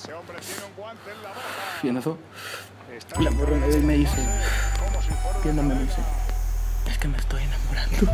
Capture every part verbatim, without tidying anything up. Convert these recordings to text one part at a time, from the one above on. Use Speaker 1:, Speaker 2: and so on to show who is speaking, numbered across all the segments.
Speaker 1: Y en eso, la morra me ve y me dice, viéndome me dice, es que me estoy enamorando.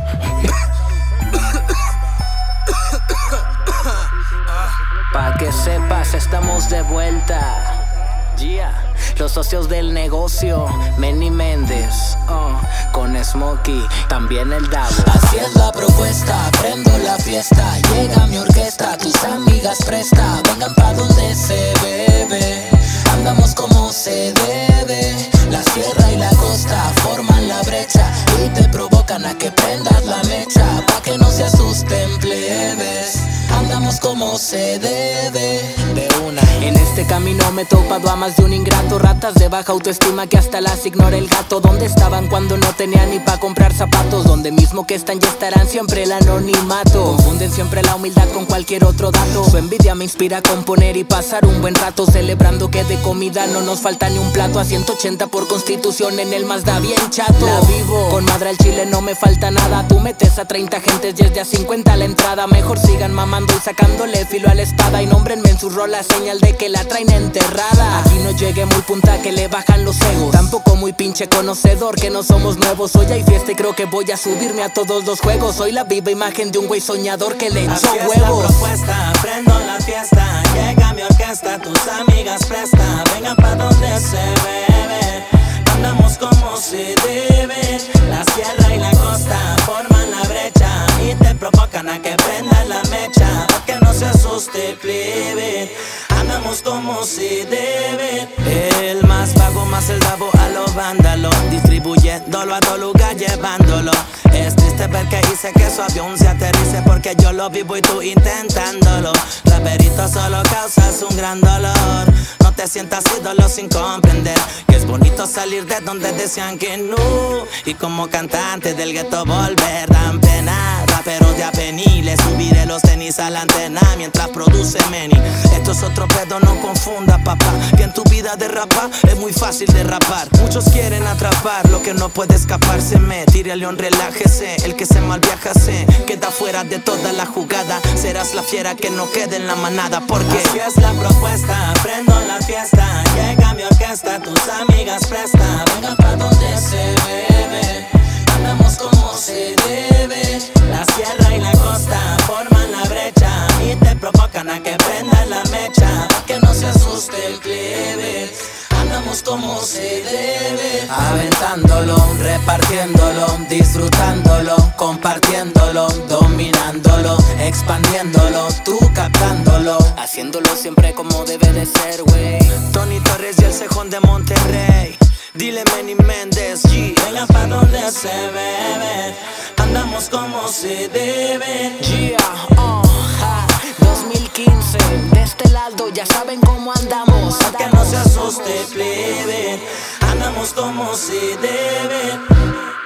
Speaker 2: Pa' que sepas, estamos de vuelta. Yeah. Los socios del negocio, Manny Méndez, uh, con Smokey, también el Davo.
Speaker 3: Así es la propuesta, prendo la fiesta, llega mi orquesta, tus amigas presta, vengan pa' donde se bebe, andamos como se debe, la sierra y la costa forman la brecha y te provocan a que prendas la mecha, pa' que no se asusten plebes, andamos como se debe.
Speaker 2: De una, en este camino me he topado a más de un ingrato, ratas de baja autoestima que hasta las ignora el gato. ¿Dónde estaban cuando no tenían ni pa' comprar zapatos? Donde mismo que están ya estarán siempre el anonimato. Confunden siempre la humildad con cualquier otro dato. Su envidia me inspira a componer y pasar un buen rato, celebrando que de comida no nos falta ni un plato. A ciento ochenta por constitución en el Mazda bien chato. La vivo, con madre al chile no me falta nada. Tú metes a treinta gentes desde a cincuenta a la entrada. Mejor sigan mamando y sacándole filo a la espada, y nómbrenme en su rola, señal de que la traen enterrada. Aquí no llegué muy punta que le bajan los egos, tampoco muy pinche conocedor que no somos nuevos. Hoy hay fiesta y creo que voy a subirme a todos los juegos. Soy la viva imagen de un güey soñador que le echó huevos.
Speaker 4: Así es la propuesta, prendo la fiesta, llega mi orquesta, tus amigas presta, vengan pa' donde se bebe, andamos como se debe, la sierra y la costa forman la brecha y te provocan a que prendas la mecha, pa' que no se asuste plebe, andamos como se debe. El más vago más el Davo a los vándalos, distribuyéndolo a todo lugar llevándolo. Es triste ver que hice que su avión se aterrice, porque yo lo vivo y tú intentándolo. Raperito solo causas un gran dolor, no te sientas ídolo sin comprender que es bonito salir de donde decían que no, y como cantante del gueto volver dan pena. Raperos de avenida, le subiré los tenis a la antena mientras produce Manny. Esto es otro pedo, no confunda papá, que en tu vida de rapa es muy fácil de rapar. Muchos quieren atrapar lo que no puede escaparse. Me tire al león, relájese, el que se mal viaja se queda fuera de toda la jugada. Serás la fiera que no quede en la manada, porque así es la propuesta, prendo la fiesta, llega mi orquesta, tus amigas presta, vengan pa' donde se bebe, andamos como se debe, la sierra y la costa forman la brecha y te provocan a que prendas la mecha, pa' que no se asuste el plebe, andamos como se debe.
Speaker 2: Aventándolo, repartiéndolo, disfrutándolo, compartiéndolo, dominándolo, expandiéndolo, tú captándolo, haciéndolo siempre como debe de ser, wey.
Speaker 4: Tony Torres y el Cejón de Monterrey, dile Manny Méndez, G. Venga pa' donde se bebe, andamos como se debe.
Speaker 2: Yeah, uh, ja, dos mil quince, de este lado ya saben cómo andamos.
Speaker 4: Pa' que no se asuste plebe, andamos como se debe.